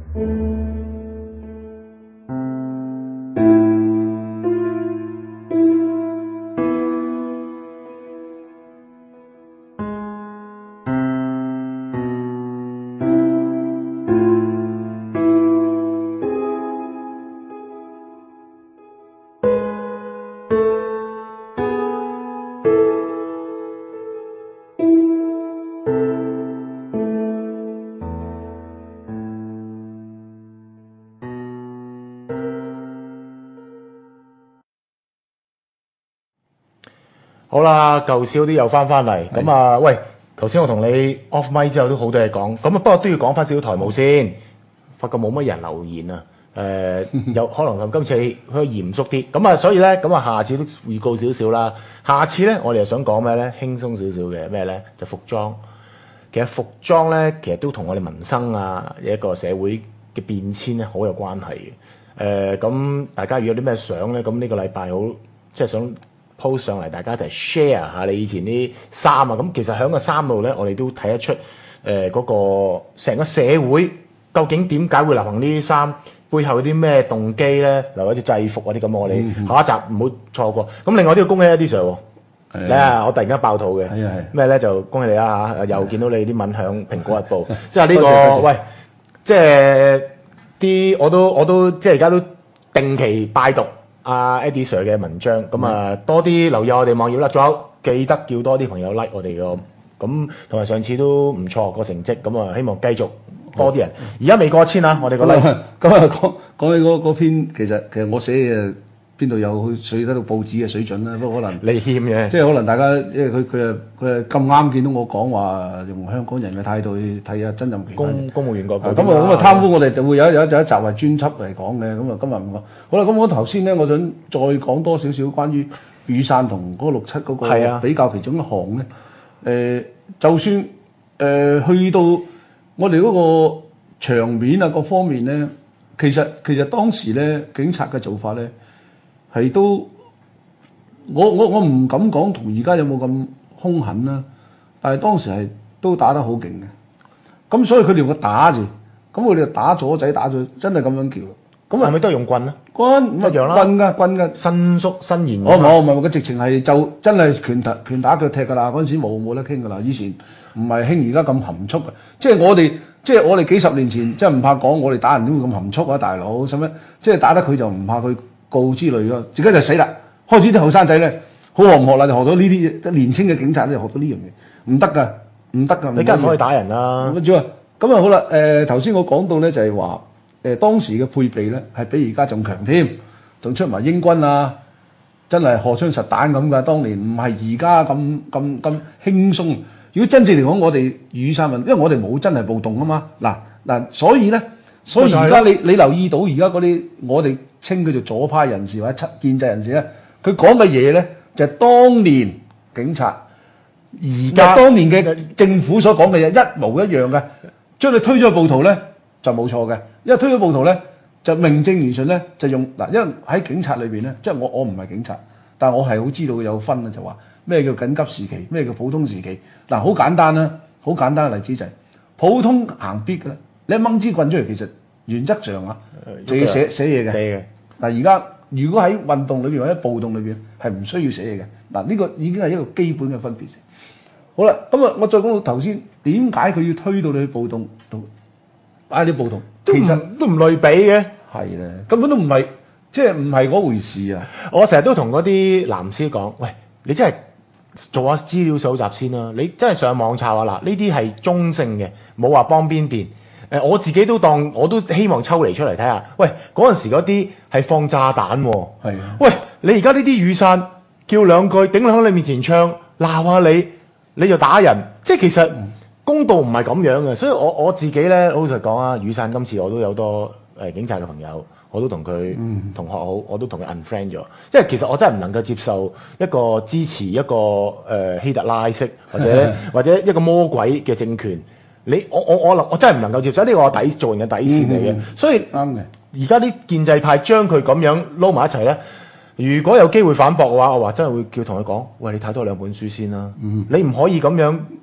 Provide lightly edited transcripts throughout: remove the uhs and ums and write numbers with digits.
好啦，舊少啲又翻嚟，咁啊，喂，頭先我同你 off mic 之後都好多嘢講，咁啊，不過都要講翻少少台務先，發覺冇乜人留言啊，有可能今次可以嚴肅啲，咁啊，所以咧，咁啊，下次都預告少少啦，下次咧，我哋又想講咩咧？輕鬆少少嘅咩咧？就服裝，其實服裝咧，其實都同我哋民生啊，一個社會嘅變遷咧，好有關係嘅。咁大家如果有啲咩相咧，咁呢個禮拜好即係想post 上嚟，大家一齊 share 下你以前啲衫啊！咁其實喺個衫度咧，我哋都睇得出嗰個成個社會究竟點解會流行呢啲衫，背後有啲咩動機咧？例如一啲制服嗰啲咁，我哋下一集唔好錯過。咁另外都要恭喜一啲 Sir 喎，你啊，我突然間爆肚嘅，咩咧就恭喜你啦嚇！又見到你啲文響蘋果日報，即係呢個喂，即係啲我都即係而家都定期拜讀阿 Eddie Sir 嘅文章，咁啊多啲留意我哋網頁啦，仲有記得叫多啲朋友 like 我哋個，咁同埋上次都唔錯個成績，咁啊希望繼續多啲人。而家未過千啊，我哋個 like。 咁啊講起嗰篇，其實我寫嘅邊度有水得到報紙嘅水準啦，不過可能你欠嘅， 即係可能大家即係佢係咁啱見到我講話用香港人嘅態度去睇下曾蔭權公務員個咁啊貪污我哋就會有一集係專輯嚟講嘅，咁啊今日唔講。好啦，咁我頭先咧，我想再講多少少關於雨傘同嗰個67嗰個比較其中一項咧。就算去到我哋嗰個場面啊各方面咧，其實當時咧警察嘅做法咧係都我唔敢講同而家有冇咁兇狠啦，但係當時係都打得好勁嘅。咁所以佢哋用個打字，咁我哋就打左仔打咗，真係咁樣叫。咁係咪都係用棍啊？ 棍一樣啦， 棍㗎， 伸縮伸延。 我唔係，佢直情係就真係拳打腳踢㗎啦。嗰陣時冇得傾㗎啦。以前唔係興而家咁含蓄嘅，即係我哋幾十年前即係唔怕講，我哋打人都會咁含蓄啊，大佬使咩？即係打得佢就唔怕佢告之類咯，自己就死啦。開始啲後生仔咧好學唔學啦，就學到呢啲年青嘅警察咧學到呢樣嘢，唔得㗎，唔得㗎。 你梗係唔可以打人啦。 咁啊，咁啊好啦，頭先我講到咧就係話。當時嘅配備咧係比而家仲強添，仲出埋英軍啊，真係荷槍實彈咁㗎。當年唔係而家咁輕鬆。如果真正嚟講，我哋雨傘運，因為我哋冇真係暴動啊嘛。嗱，所以而家你留意到而家嗰啲我哋稱佢做左派人士或者建制人士咧，佢講嘅嘢咧就係當年警察而家當年嘅政府所講嘅嘢一模一樣嘅，將你推咗去暴徒咧就冇錯嘅。因為推咗暴徒咧，就名正言順咧就用嗱，因為喺警察裏邊咧，即係我唔係警察，但係我係好知道有分啊，就話咩叫緊急時期，咩叫普通時期。嗱，好簡單啦，好簡單嘅例子就係普通行必嘅啦，你一掹支棍出嚟，其實原則上啊就要寫嘢嘅。寫嘅嗱，而家如果喺運動裏邊或者暴動裏邊係唔需要寫嘢嘅。嗱，呢個已經係一個基本嘅分別。好啦，咁啊，我再講到頭先點解佢要推到你去暴動度擺啲暴動？其實都唔類比嘅， 係咧，根本都唔係，即係唔係嗰回事啊！ 我成日都同嗰啲藍絲講，喂，你真係做下資料搜集先啦，你真係上網查下嗱，呢啲係中性嘅，冇話幫邊邊。我自己都當，我都希望抽離出嚟睇下，喂，嗰陣時嗰啲係放炸彈喎， 係啊， 喂，你而家呢啲雨傘叫兩句，頂喺你面前唱，鬧下你就打人，即係其實。公道唔係咁樣嘅，所以我自己咧，老實講啊，雨傘今次我都有多警察嘅朋友，我都同佢同學好，我都同佢 unfriend 咗，因為其實我真係唔能夠接受一個支持一個希特拉式或者一個魔鬼嘅政權，我真係唔能夠接受，呢個我做人嘅底線嚟嘅，所以啱嘅。 而家啲建制派將佢咁樣撈埋一齊咧。如果有機會反駁嘅話，我話真係會叫同佢講，喂，你睇多兩本書先啦。你唔可以咁樣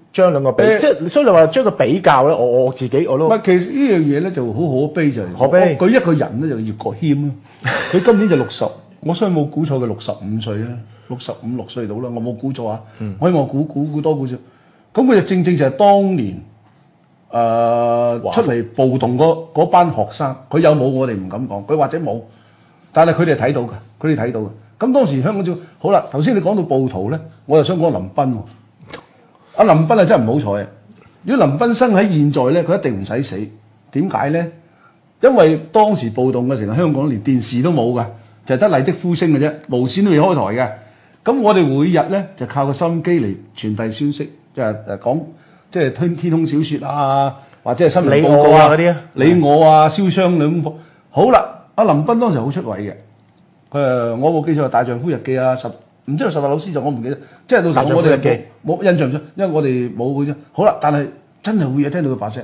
將兩個比，即係所以你話將個比較咧，我自己我都唔係，其實呢樣嘢咧就好可悲就係， 可悲佢一個人咧就葉國謙啊，佢今年就60，我相信冇估錯佢65歲啊，65、6歲到啦，我冇估錯啊，我希望估多估少，咁佢就正正就係當年出嚟暴動嗰班學生，佢有冇我哋唔敢講，佢或者冇，但係佢哋睇到嘅，佢哋睇到嘅。咁當時香港就好啦，頭先你講到暴徒咧，我又想講林彬喎。阿林彬啊真係唔好彩啊！如果林彬生喺現在咧，佢一定唔使死。點解咧？因為當時暴動嘅時候，香港連電視都冇㗎，就係得麗的呼聲嘅啫，無線都未開台嘅。咁我哋每日咧就靠個收音機嚟傳遞消息，即係講即係天空小説啊，或者係新聞報告啊嗰啲啊， 你我啊，燒傷兩公婆。好啦，阿林彬當時好出位嘅。我冇記錯，《大丈夫日記》啊，唔知道十大老師就我唔記得，即係到時我哋冇印象唔出，因為我哋冇嘅啫。好啦，但係真係會有聽到佢把聲，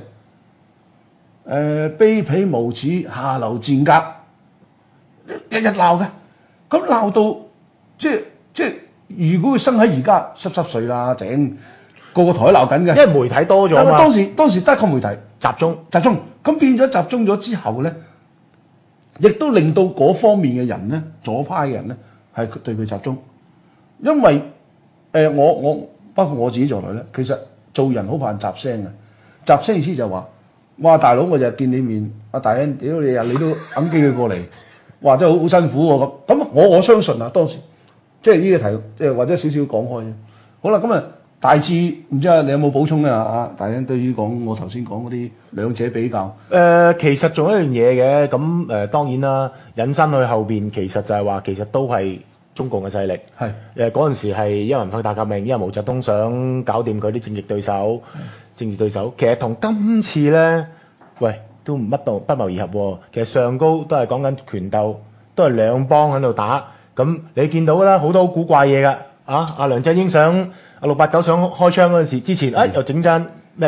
卑鄙無恥、下流賤格，日日鬧嘅。咁鬧到即係，如果佢生喺而家濕碎啦，整個台鬧緊嘅， 因為媒體多咗嘛。 當時得個媒體集中，咁變咗集中咗之後咧。亦都令到嗰方面嘅人咧，左派嘅人咧，係對佢集中，因為我包括我自己在內咧，其實做人好怕雜聲嘅，雜聲意思就話，哇大佬我就見你面，阿大恩屌你啊，你都揞機佢過嚟，哇真係好辛苦喎咁，我相信啊當時，即係呢個題，即係或者少少講開啫。好啦，咁啊大致唔知你有冇補充咧啊？大恩對於我頭先講嗰啲兩者比較， 其實仲有一樣嘢嘅，咁當然啦，引申去後邊其實就係話，其實都係中共嘅勢力。 係嗰陣時係因為文化大革命，因為毛澤東想搞掂佢啲政治對手，其實同今次咧，喂都乜都不謀而合喎。其實上高都係講緊權鬥，都係兩幫喺度打。咁你見到啦，好多好古怪嘢㗎。阿梁振英想689想開槍嗰陣時，之前又整陣咩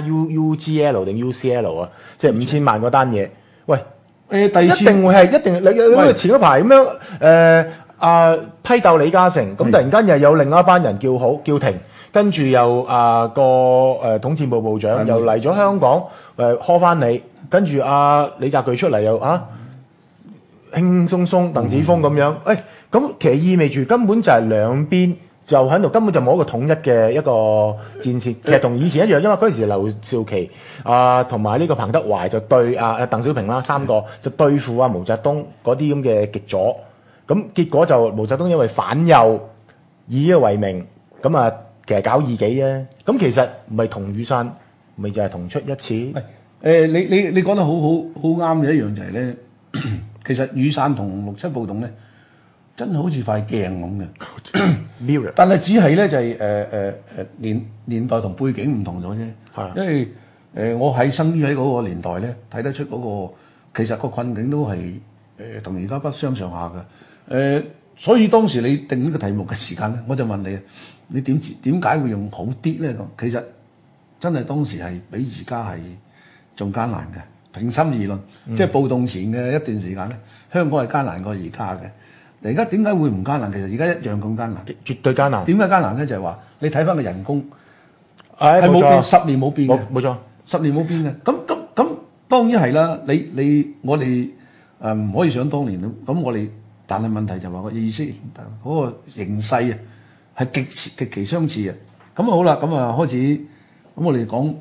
UGL 定 UCL 啊，即係5000萬嗰單嘢。喂， 第二次一定會係一定你前嗰排咁樣批鬥李嘉誠，咁突然間又有另外一班人叫停，跟住又個統戰部部長又嚟咗香港呵翻你，跟住李澤鉅出嚟又輕輕鬆鬆鄧子峰咁樣，咁其實意味住根本就係兩邊就喺度，根本就冇一個統一嘅一個戰線。其實同以前一樣，因為嗰陣時劉少奇同埋呢個彭德懷就對鄧小平啦三個就對付毛澤東嗰啲咁嘅極左，咁結果就毛澤東因為反右以呢個為名，咁其實搞異己啫。咁其實唔係同雨傘，咪就係同出一次。 你講得好啱嘅一樣就係咧，其實雨傘同6·7暴動咧。真係好似塊鏡咁嘅 mirror， 但係只係咧就係年代同背景唔同咗啫。因為我生於喺嗰個年代咧，睇得出嗰個其實個困境都係同而家不相上下嘅。所以當時你定呢個題目嘅時間咧，我就問你點解會用好啲咧？其實真係當時係比而家係仲艱難嘅。平心而論，即係暴動前嘅一段時間咧，香港係艱難過而家嘅。而家點解會唔艱難？其實而家一樣咁艱難， 絕對艱難。 點解艱難咧？就係話你睇翻個人工係冇變，10年冇變嘅， 冇錯 ，10年冇變嘅。咁當然係啦。我哋唔可以想當年咁但係問題就係話個意識嗰個形勢啊係極其相似嘅。咁好啦，咁開始咁我哋講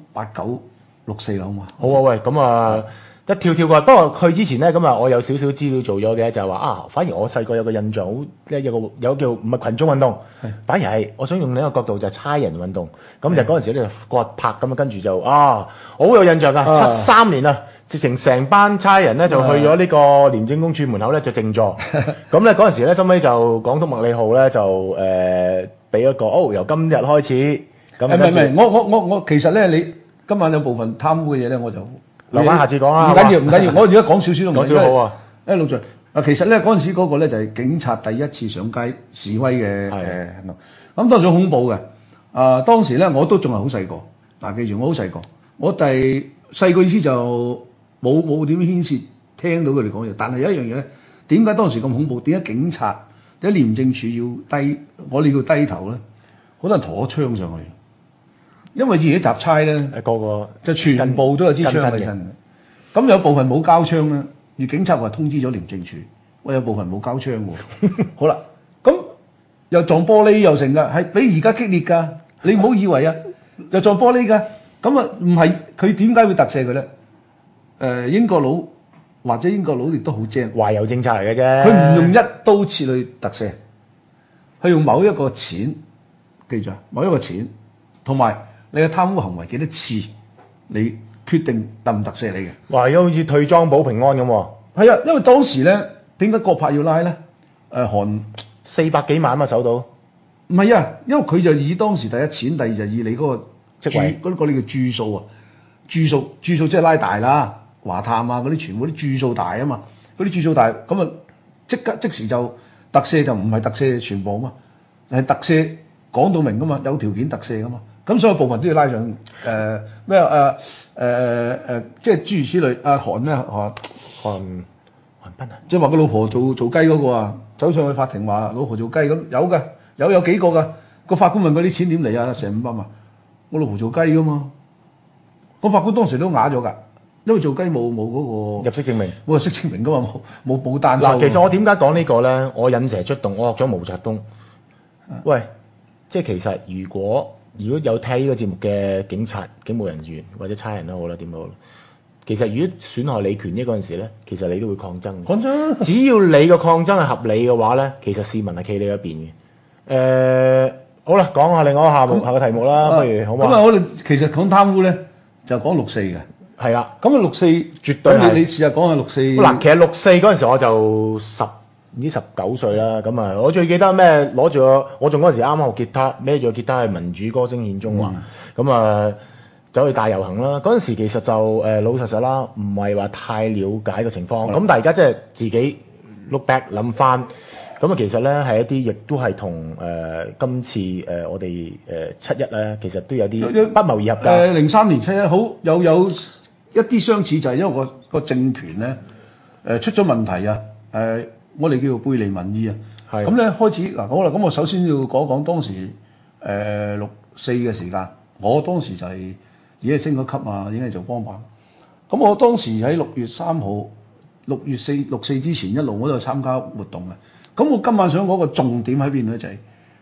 8964啦，好嘛？ 好啊，喂，咁一跳過，不過佢之前咧咁我有少少資料做咗嘅，就係話反而我細個有個印象好，有叫唔係群眾運動，反而係我想用另一個角度就係差人運動。咁就嗰陣時咧割拍咁跟住就我好有印象㗎。73年啊，直情成班差人咧就去咗呢個廉政公署門口咧就靜坐。咁咧嗰陣時咧，收尾就港督麥理浩咧就俾一個由今日開始咁。唔係， 我其實咧，你今晚有部分貪污嘅嘢咧，我就。 留翻下次講啦， 唔緊要，我而家講少少都唔緊要。 好啊。 陸 Sir，其實咧嗰陣時嗰個咧就係警察第一次上街示威嘅行動，咁當時好恐怖嘅。當時咧我都仲係好細個，嗱記住我好細個，我細個意思就冇點牽涉聽到佢哋講嘢，但係有一樣嘢咧，點解當時咁恐怖？點解警察點解廉政處要我哋要低頭咧？好多人攞槍上去。 因為自己雜差咧， 個個就全部都有支槍喺跟身身嘅。咁有部分冇交槍咧，而警察話通知咗廉政處，喂有部分冇交槍喎。好啦，咁又撞玻璃又成㗎，係比而家激烈㗎。你唔好以為啊，就撞玻璃㗎。咁啊唔係佢點解會特赦佢咧？英國佬或者英國佬亦都好精， 懷柔政策嚟嘅啫。 佢唔用一刀切去特赦，佢用某一個錢，記住啊，某一個錢，同埋你嘅貪污行為幾多次，你決定特唔特赦你嘅。 哇！好似退贓保平安咁喎。 係啊，因為當時咧，點解郭柏要拉咧？韓 400幾萬啊手到。 唔係啊，因為佢就以當時第一錢，第二就以你嗰個職位嗰個你叫注數啊，注數即係拉大啦，華探啊嗰啲全部啲注數大啊嘛，嗰啲注數大咁啊，即時就特赦就唔係特赦全部啊嘛，係特赦講到明噶嘛，有條件特赦噶嘛，咁所有部分都要拉上即係諸如此類。韓咩韓斌啊， 即係話個老婆做雞嗰個啊，走上去法庭話老婆做雞咁有嘅，有幾個㗎。個法官問佢啲錢點嚟啊？成500萬，我老婆做雞㗎嘛。個法官當時都啞咗㗎，因為做雞冇嗰個入息證明。 冇入息證明㗎嘛，冇單收。 嗱，其實我點解講呢個咧？我引蛇出洞，我學咗毛澤東。喂，即係其實如果有睇呢個節目嘅警察、警務人員或者差人都好啦，點都好啦。其實如果損害你權益嗰陣時咧，其實你都會抗爭。 講真， 只要你個抗爭係合理嘅話咧，其實市民係企你一邊嘅。好啦，講下另外下個題目啦，不如好嘛？ 咁啊，我哋其實講貪污咧，就講6·4嘅。 係啦， 咁啊6·4 絕對係。 你試下講下6·4。 嗱，其實6·4嗰陣時我就唔知19歲啦。咁啊，我最記得咩？攞住我仲嗰陣時啱啱學吉他，孭住個吉他係民主歌聲獻中華。咁啊，走去大遊行啦。嗰陣時其實就老實啦，唔係話太了解個情況。咁但係而家即係自己 look back 諗翻。咁啊，其實咧係一啲，亦都係同今次我哋7·1咧，其實都有啲不謀而合㗎。 03年7·1好有一啲相似，就係因為個政權咧出咗問題啊！我哋叫做背離民意啊！ 係咁咧開始嗱，好啦，咁我首先要講講當時6·4嘅時間。我當時就已經係升咗級啊，已經係做幫辦。咁我當時喺6月3號、6·4之前一路我都有參加活動嘅。咁我今晚想講個重點喺邊咧，就係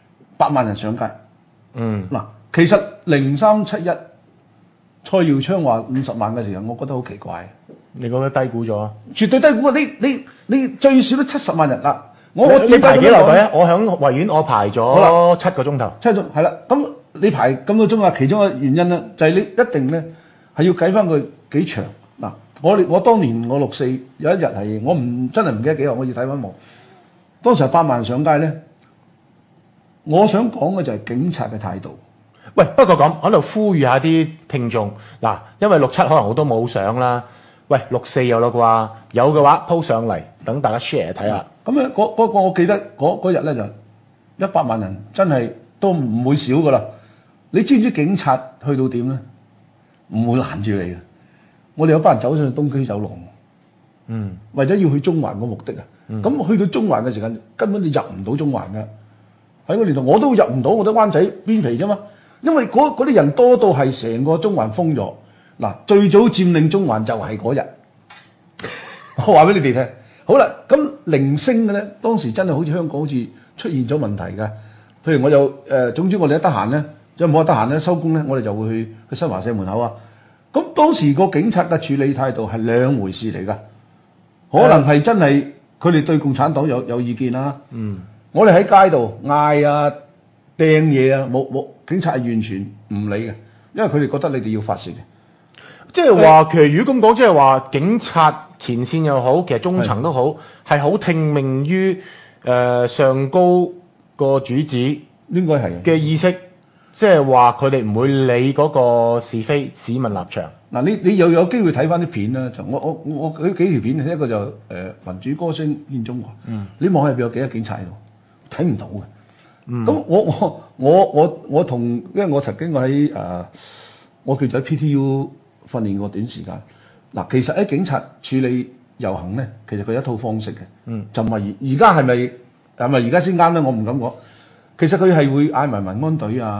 8萬人上街。嗱，其實03-7·1蔡耀昌話50萬嘅時候，我覺得好奇怪。 你覺得低估咗？ 絕對低估啊！你最少都70萬人啦。 你排幾耐隊啊？我喺維園我排咗7個鐘頭。 7個鐘係啦。咁你排咁多鐘啊？其中一個原因咧，就係你一定咧係要計翻佢幾長。嗱，我當年我6·4有一日係我真係唔記得幾日，我要睇翻網。當時係8萬人上街咧，我想講嘅就係警察嘅態度。 喂，不過咁喺度呼籲下啲聽眾嗱，因為6·7可能好多冇相啦。喂，6·4有啦啩？有嘅話 po 上嚟，等大家 share 睇下。 咁咧，嗰個我記得嗰日咧就100萬人，真係都唔會少噶啦。你知唔知警察去到點咧？唔會攔住你嘅。我哋有班人走上去東區走廊，為咗要去中環個目的啊。咁去到中環嘅時間，根本你入唔到中環㗎。喺個年代我都入唔到，我都灣仔邊皮啫嘛。因為嗰啲人多到係成個中環封咗。嗱，最早佔領中環就係嗰日。我話俾你哋聽。好啦，咁零星嘅咧，當時真係好似香港好似出現咗問題㗎。譬如我有總之我哋一得閒咧，即係冇得閒咧，收工咧，我哋就會去新華社門口啊。咁當時個警察嘅處理態度係兩回事嚟㗎。可能係真係。佢哋對共產黨有意見啦。我哋喺街度嗌啊、掟嘢啊，冇警察係完全唔理嘅，因為佢哋覺得你哋要發泄嘅。 即係話，其實如果咁講，即係話警察前線又好，其實中層都好，係好聽命於上高個主子應該係嘅意識，即係話佢哋唔會理嗰個是非市民立場。 嗱，你又有機會睇翻啲片啦，就我舉幾條片，一個就民主歌聲獻中華，你望下入邊有幾多警察喺度，睇唔到嘅。咁我同，因為我曾經喺我叫做喺 PTU 訓練過短時間。嗱，其實喺警察處理遊行咧，其實佢有一套方式嘅，就唔係而家係咪而家先啱咧？我唔敢講。其實佢係會嗌埋民安隊啊、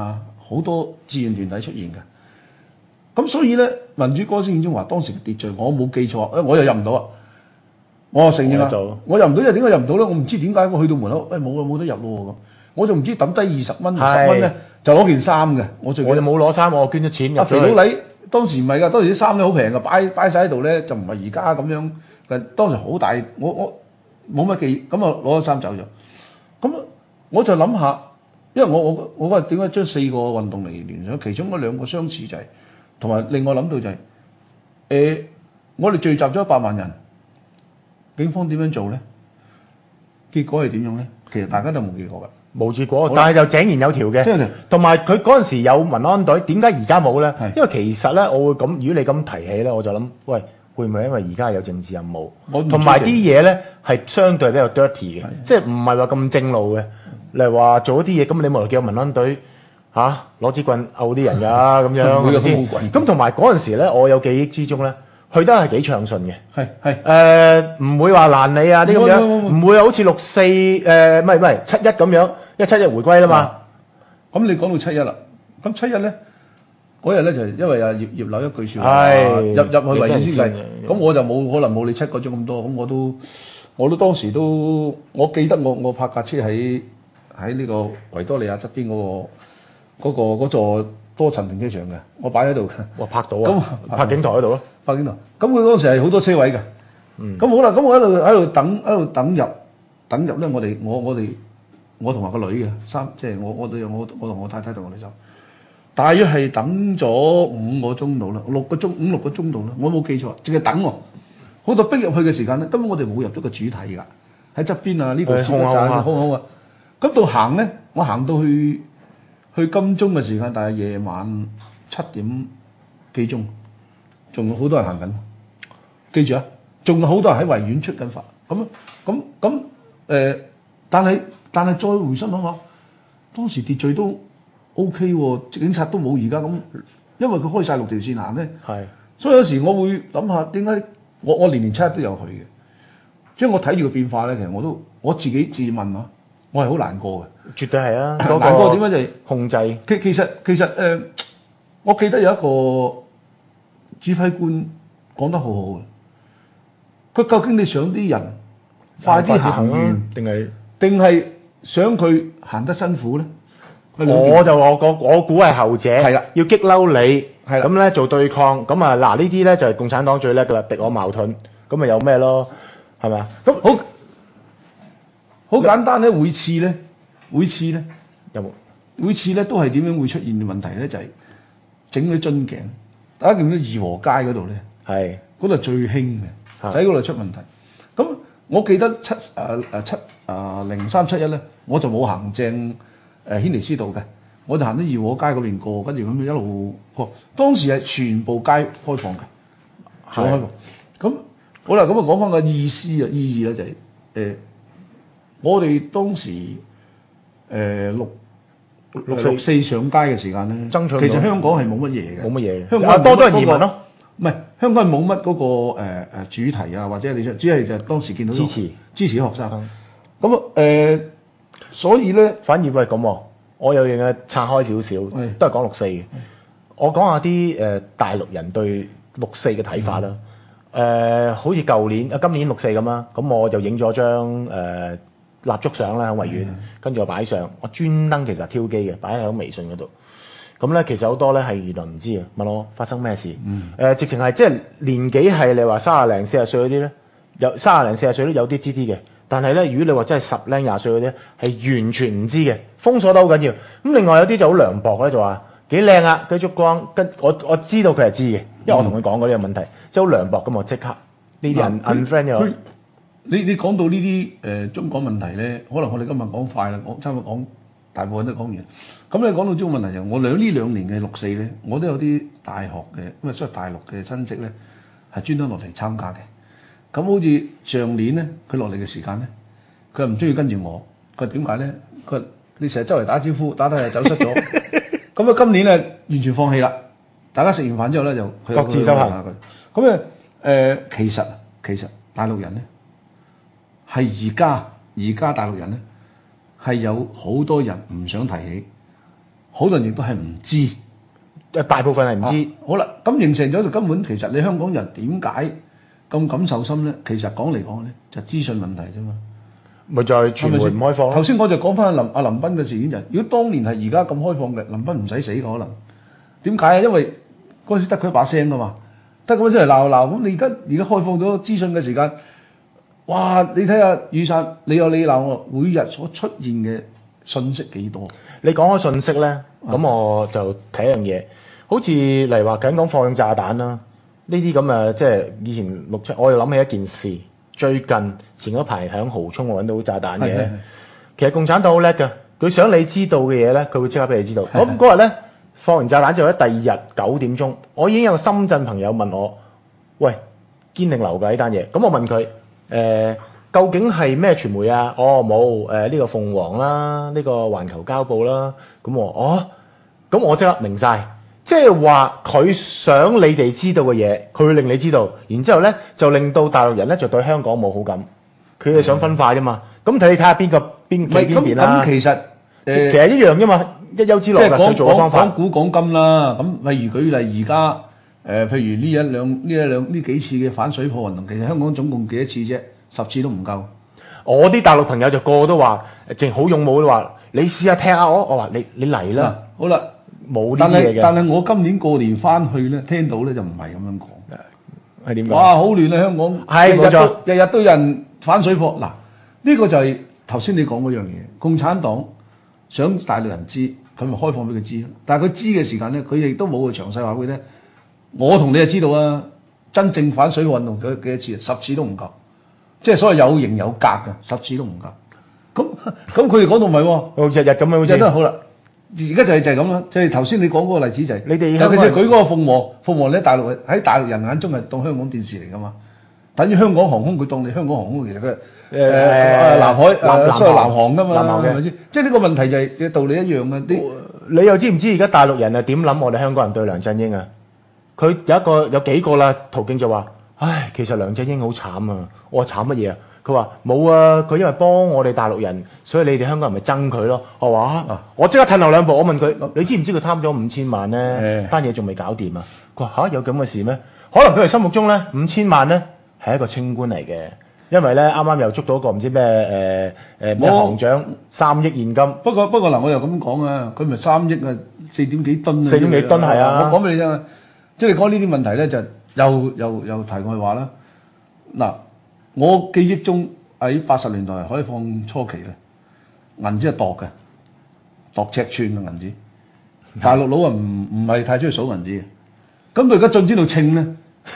好多志願團體出現嘅。咁所以咧，民主歌聲獻中華當時嘅秩序，我冇記錯，我又入唔到啊！我承認啊，我入唔到，因為點解入唔到咧？我唔知點解我去到門口，冇得入咯咁，我就唔知抌低20蚊、10蚊咧就攞件衫嘅。我就冇攞衫，我捐咗錢入阿肥佬黎當時唔係㗎，當時啲衫咧好平嘅，擺晒喺度咧，就唔係而家咁樣。當時好大，我冇乜記，咁啊攞咗衫走咗。咁我就諗下，因為我嗰日點解將4個運動嚟聯想？其中嗰2個相似就係、同埋另外諗到就係、我哋聚集咗100萬人，警方點樣做咧？結果係點樣咧？其實大家都冇結果㗎， 冇結果，但係就井然有條嘅。同埋佢嗰陣時有民安隊，點解而家冇咧？因為其實咧，我會咁，如果你咁提起咧，我就諗，喂，會唔會因為而家有政治任務，同埋啲嘢咧係相對比較 dirty 嘅，即係唔係話咁正路嘅。例如話做一啲嘢，咁你冇理由叫民安隊攞支棍毆啲人㗎咁樣，係咪先？咁同埋嗰陣時咧，我有記憶之中咧，去得係幾暢順嘅，唔會話攔你啊啲咁樣，唔會好似6·4唔係7·1咁樣，因為7·1回歸啦嘛。 咁你講到7·1啦，咁7·1咧嗰日咧就係因為葉劉一句説話入去維園宣誓，咁我就冇可能冇你7個鐘咁多，咁我都當時都我記得我泊架車喺呢個維多利亞側邊嗰座多層停車場嘅，我擺喺度嘅。 哇，拍到啊！拍景台嗰度咯， 拍景台。咁佢嗰時係好多車位嘅。咁好啦，咁我喺度等入咧，我同埋個女嘅即係我同我太太同我哋走，大約係等咗5個鐘度啦，5、6個鐘度啦，我冇記錯，淨係等喎。好到逼入去嘅時間咧，根本我哋冇入到個主體㗎，喺側邊啊呢度試一陣，好啊。咁到行咧，我行到去金鐘嘅時間，大概夜晚7點幾鐘，仲有好多人行緊。記住啊，仲有好多人喺維園出緊發。但係再回心諗下，當時秩序都 OK 喎，警察都冇而家咁，因為佢開晒6條線行咧。係，所以有時我會諗下點解我年7日都有去嘅，即係我睇住個變化咧。其實我自己自問啊，我係好難過嘅。絕對係啊！難過點解就係控制。其實我記得有一個指揮官講得好好嘅，佢究竟你想啲人快啲行完，定係想佢行得辛苦咧？我估係後者。係啦，要激嬲你，咁咧做對抗。咁啊嗱，呢啲咧就係共產黨最叻噶啦，敵我矛盾。咁咪有咩咯？係咪啊？咁好簡單咧，每次咧有冇？每次咧都係點樣會出現嘅問題咧？就係整嗰啲樽頸。大家見到義和街嗰度咧，係嗰度最興嘅，就喺嗰度出問題。咁我記得0371咧，我就冇行正軒尼詩道嘅，我就行到義和街嗰邊過，跟住咁一路過。當時係全部街開放嘅，全開放。咁好啦，咁啊講翻個意義咧就係我哋當時6·4上街嘅時間咧，其實香港係冇乜嘢嘅，冇乜嘢。香港多咗人移民咯，唔係香港係冇乜嗰個主題啊，或者你只係就當時見到支持學生。咁所以咧，反而係咁喎。我有樣嘢拆開少少，都係講6·4嘅。我講下啲大陸人對6·4嘅睇法啦。好似今年6·4咁啦，咁我就影咗張蠟燭相啦喺維園，跟住我擺上，我專登其實挑機嘅，擺喺微信嗰度。咁咧其實好多咧係原來唔知啊，問我發生咩事。直情係即係年紀係你話30零40歲嗰啲咧，有30零40歲都有啲知啲嘅。但係咧，如果你話真係10零20歲嗰啲，係完全唔知嘅，封鎖得好緊要。咁另外有啲就好涼薄咧，就話幾靚啊，啲燭光，我知道佢係知嘅，因為我同佢講過呢個問題，即係好涼薄咁，我即刻呢啲人 unfriend 咗。你講到呢啲中港問題咧，可能我哋今日講快啦，我差唔多講大部分都講完。咁你講到中港問題就我呢兩年嘅6·4咧，我都有啲大學嘅，因為所謂大陸嘅親戚咧係專登落嚟參加嘅。咁好似上年咧，佢落嚟嘅時間咧，佢又唔中意跟住我。佢話點解咧？佢話你成日周圍打招呼，打又走失咗。咁啊，今年咧完全放棄啦。大家食完飯之後咧，就各自修行。咁其實大陸人咧係而家大陸人咧係有好多人唔想提起， 好多人亦都係唔知。 大部分係唔知。 好啦，咁形成咗就根本其實你香港人點解咁感受深咧？其實講嚟講咧，就資訊問題啫嘛。 咪就係傳媒唔開放咯。 頭先我就講翻阿林彬嘅事件就係，如果當年係而家咁開放嘅，林彬唔使死嘅可能。點解啊？因為嗰陣時得佢一把聲噶嘛，得咁樣出嚟鬧。咁你而家開放咗資訊嘅時間，哇！你睇下雨傘，你有你鬧我，每日所出現嘅信息幾多？ 你講開信息咧，咁我就睇一樣嘢，好似例如話緊講放養炸彈啦，呢啲咁嘅即係以前6、7，我又諗起一件事，最近前嗰排喺蠔涌我揾到炸彈嘅。其實共產黨好叻㗎，佢想你知道嘅嘢咧，佢會即刻俾你知道。咁嗰日咧放完炸彈之後咧，第二日9點鐘，我已經有個深圳朋友問我：喂，堅定流㗎呢單嘢？咁我問佢究竟係咩傳媒啊？哦，冇呢個鳳凰啦，呢個環球交報啦。咁咁我即刻明晒，即係話佢想你哋知道嘅嘢，佢會令你知道，然之後咧就令到大陸人咧就對香港冇好感，佢哋想分化啫嘛。咁睇你睇下邊邊啦。 咁其實其實一樣啫嘛，一丘之貉㗎。佢做嘅方法講古講今啦。咁例如舉例而家譬如呢幾次嘅反水貨運動，其實香港總共幾多次啫？10次都唔夠。 我啲大陸朋友就個個都話，淨好勇武都話，你試下踢下我。我話你嚟啦。 好啦， 冇呢啲嘢嘅。 但係我今年過年翻去咧，聽到咧就唔係咁樣講。 係點講？ 哇！好亂啊，香港。 係冇錯， 日日都有人反水貨。嗱，呢個就係頭先你講嗰樣嘢。共產黨想大陸人知，佢咪開放俾佢知咯。但係佢知嘅時間咧，佢亦都冇去詳細話俾佢聽。我同你就知道啊，真正反水貨運動幾多次？10次都唔夠。即係所謂有型有格嘅，10次都唔夠。咁佢哋講到唔係喎， 日日咁樣好似。 日都好啦。而家就係咁啦。即係頭先你講嗰個例子就係， 你哋尤其是舉嗰個鳳凰咧，喺大陸人眼中係當香港電視嚟噶嘛。等於香港航空，佢當你香港航空，其實佢南航噶嘛，係咪先？即係呢個問題就係道理一樣嘅。 你又知唔知而家大陸人係點諗我哋香港人對梁振英啊？佢有幾個啦途徑就話：唉，其實梁振英好慘啊！我話慘乜嘢啊？佢話冇啊，佢因為幫我哋大陸人，所以你哋香港人咪憎佢咯。我話我即刻褪後兩步，我問佢：你知唔知佢貪咗5000萬咧？單嘢仲未搞掂啊！佢話有咁嘅事咩？可能佢哋心目中咧5000萬咧係一個清官嚟嘅，因為咧啱啱又捉到一個唔知咩咩行長3億現金。不過嗱，我又咁講啊，佢咪3億啊4點幾噸啊 ？4點幾噸係啊！ 我講俾你聽啊，即係你講呢啲問題咧，就又題外話啦。嗱，我記憶中喺80年代開放初期咧，銀紙係度尺寸嘅銀紙，大陸佬啊唔係太中意數銀紙嘅。咁到而家進展到稱咧，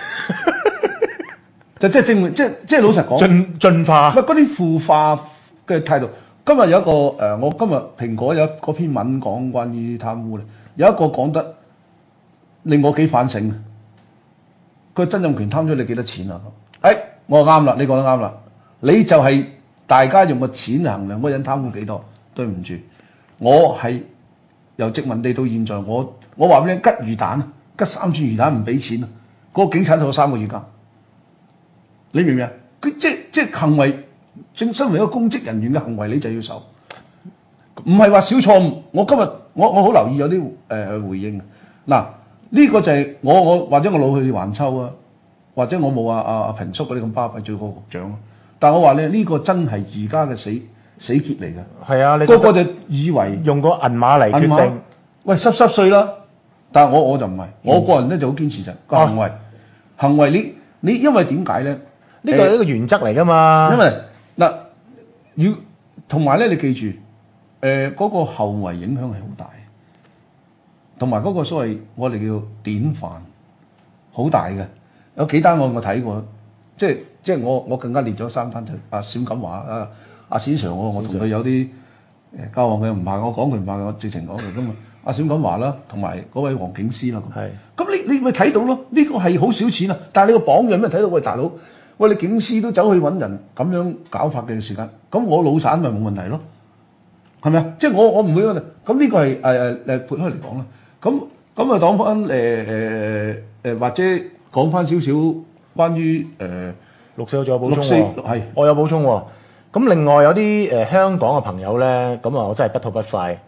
就即係證明，即係老實講， 進化。 嗰啲腐化嘅態度。今日有一個我今日蘋果有嗰篇文講關於貪污咧，有一個講得令我幾反省。佢曾蔭權貪咗你幾多錢啊？我話啱啦，你講得啱啦。你就係大家用個錢衡量嗰人貪污幾多？對唔住，我係由殖民地到現在，我話俾你吉魚蛋，吉3串魚蛋唔俾錢啊！嗰個警察坐3個月監，你明唔明啊？佢即係行為，正身為一個公職人員嘅行為，你就要受，唔係話小錯誤。我今日我好留意有啲回應嗱，呢個就係我或者我老去橫秋啊。或者我冇阿平叔嗰啲咁巴閉做過局長，但係我話咧呢個真係而家嘅死結嚟嘅。係啊，你個個就以為用個銀碼嚟決定， 喂濕碎啦。但係我就唔係，我個人咧就好堅持就個行為你因為點解咧？ 呢個係一個原則嚟㗎嘛。 因為嗱要同埋咧，你記住嗰個後遺影響係好大，同埋嗰個所謂我哋叫典範好大嘅。有幾單案我睇過，即係我更加列咗3單，就阿冼錦華阿冼 Sir，我同佢有啲交往嘅，唔怕我講佢唔怕我直情講佢咁啊。阿冼錦華啦，同埋嗰位黃警司啦，咁你咪睇到咯？呢個係好少錢啊，但係你個榜樣咩睇到？喂大佬，喂你警司都走去揾人咁樣搞法嘅時間，咁我老散咪冇問題咯，係咪啊？即係我唔會咁呢個係撥開嚟講啦。咁啊講翻或者。講翻少少關於六四，我仲有補充喎。我有補充喎。咁另外有啲香港嘅朋友咧，咁啊我真係不吐不快。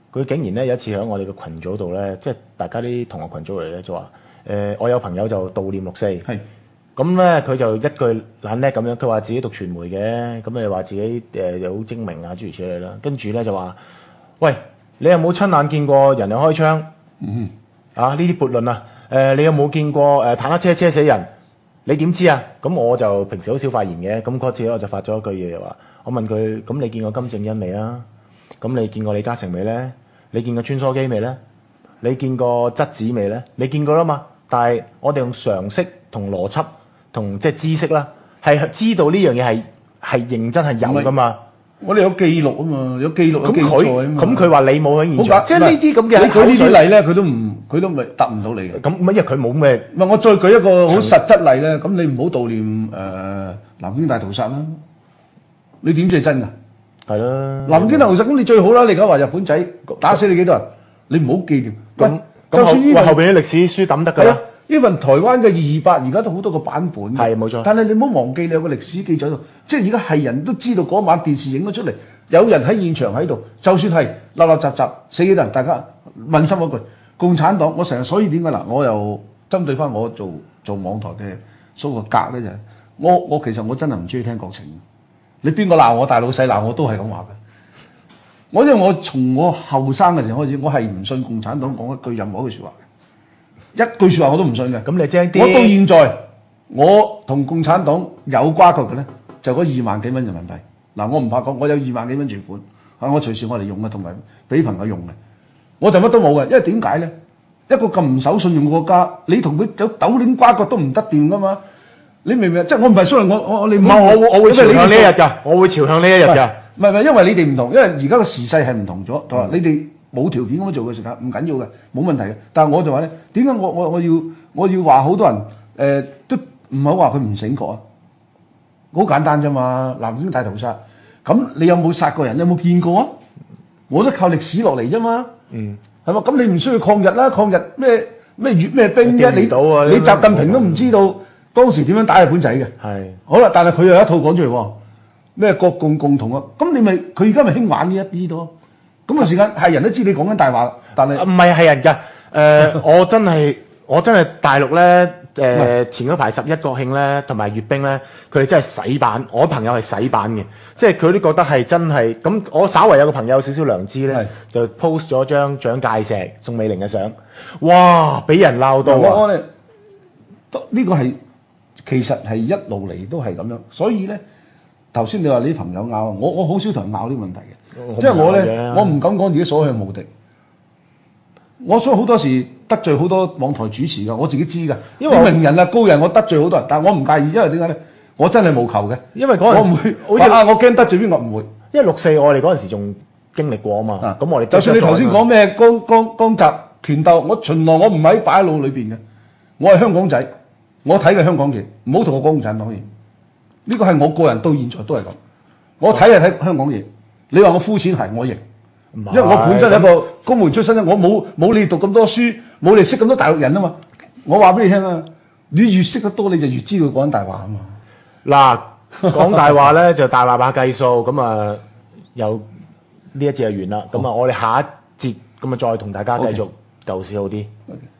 佢竟然咧有一次喺我哋嘅群組度咧，即係大家啲同學群組嚟咧，就話我有朋友就悼念6·4， 係咁咧佢就一句懶叻咁樣，佢話自己讀傳媒嘅，咁你話自己又好精明啊諸如此類啦，跟住咧就話，喂，你有冇親眼見過人哋開槍？啊呢啲悖論啊，你有冇見過坦克車死人？你點知啊？咁我就平時好少發言嘅，咁嗰次咧我就發咗一句嘢話，我問佢，咁你見過金正恩未啊？咁你見過李嘉誠未咧？你見過穿梭機未咧？你見過質子未咧？你見過啦嘛？但係我哋用常識同邏輯同即係知識啦，係知道呢樣嘢係認真係有噶嘛？ 我哋有記錄啊嘛，有記錄有記載啊嘛。 咁佢話你冇喺現場，即係呢啲咁嘅。 你舉呢啲例咧，佢都咪答唔到你嘅。 咁因為佢冇咩。 唔係，我再舉一個好實質例咧。咁你唔好悼念南京大屠殺啦。你點知係真㗎？係啦。 南京大屠殺咁你最好啦。你而家話日本仔打死你幾多人？你唔好紀念。 咁就算呢後邊啲歷史書抌得㗎啦。 呢份台灣嘅228而家都好多個版本。 係冇錯。 但係你唔好忘記你有個歷史記載度，即係而家係人都知道嗰晚電視影咗出嚟，有人喺現場喺度，就算係立立雜雜死幾多人，大家問心嗰句，共產黨我成日所以點解嗱，我又針對翻我做網台嘅所個格咧就係、我其實我真係唔中意聽國情，你邊個鬧我大老細鬧我都係咁話嘅。因為我從我後生嘅時候開始，我係唔信共產黨講一句任何一句説話嘅。一句説話我都唔信嘅， 咁你精啲。 我到現在，我同共產黨有瓜葛嘅咧，就嗰2萬幾蚊人民幣。嗱，我唔怕講，我有2萬幾蚊存款，我隨時我嚟用嘅，同埋俾朋友用嘅。我就乜都冇嘅，因為點解咧？一個咁唔守信用嘅國家，你同佢有斗鏈瓜葛都唔得掂噶嘛？你明唔明？即係我唔係衰，你唔係我會朝向呢一日㗎，我會朝向呢一日㗎。 唔係，因為你哋唔同，因為而家個時勢係唔同咗，同埋你哋。冇條件咁樣做嘅時間唔緊要嘅，冇問題嘅。但係我就話咧，點解我要話好多人都唔好話佢唔醒覺啊？好簡單啫嘛，南京大屠殺，咁你有冇殺過人？你有冇見過啊？我都靠歷史落嚟啫嘛。係嘛？咁你唔需要抗日啦，抗日咩閱咩兵啫？你習近平都唔知道當時點樣打日本仔嘅。係。好啦，但係佢有一套講出嚟喎，咩國共共同啊？咁你咪佢而家咪興玩呢一啲多。咁個時間係人都知你講緊大話，但係唔係人㗎。我真係大陸咧前嗰排11國慶咧同埋閱兵咧，佢哋真係洗版。我朋友係洗版嘅，即係佢都覺得係真係咁。我稍為有個朋友有少少良知咧，就 post 咗張蔣介石、宋美齡嘅相，哇！俾人鬧到我哋呢個係其實係一路嚟都係咁樣，所以咧頭先你話你啲朋友拗我好少同人拗呢個問題嘅。即係我咧，我唔敢講自己所向無敵。我所以好多時得罪好多網台主持㗎，我自己知㗎。因為名人啊、高人，我得罪好多人，但係我唔介意，因為點解咧？我真係無求嘅。因為嗰陣時我唔會我驚得罪邊個唔會。因為6·4我哋嗰陣時仲經歷過啊嘛。咁我哋就算你頭先講咩江澤拳鬥，我循環我唔喺擺喺腦裏邊嘅。我係香港仔，我睇嘅香港嘢，唔好同我講共產黨嘢。呢個係我個人到現在都係咁。我睇係睇香港嘢。你話我膚淺係我認，因為我本身係一個公務員出身，我冇你讀咁多書，冇你識咁多大陸人啊嘛。我話俾你聽啊，你越識得多，你就越知道講緊大話啊嘛。嗱，講大話咧就大話把計數，咁啊又呢一節就完啦。咁啊，我哋下一節咁啊再同大家繼續舊事好啲。Okay.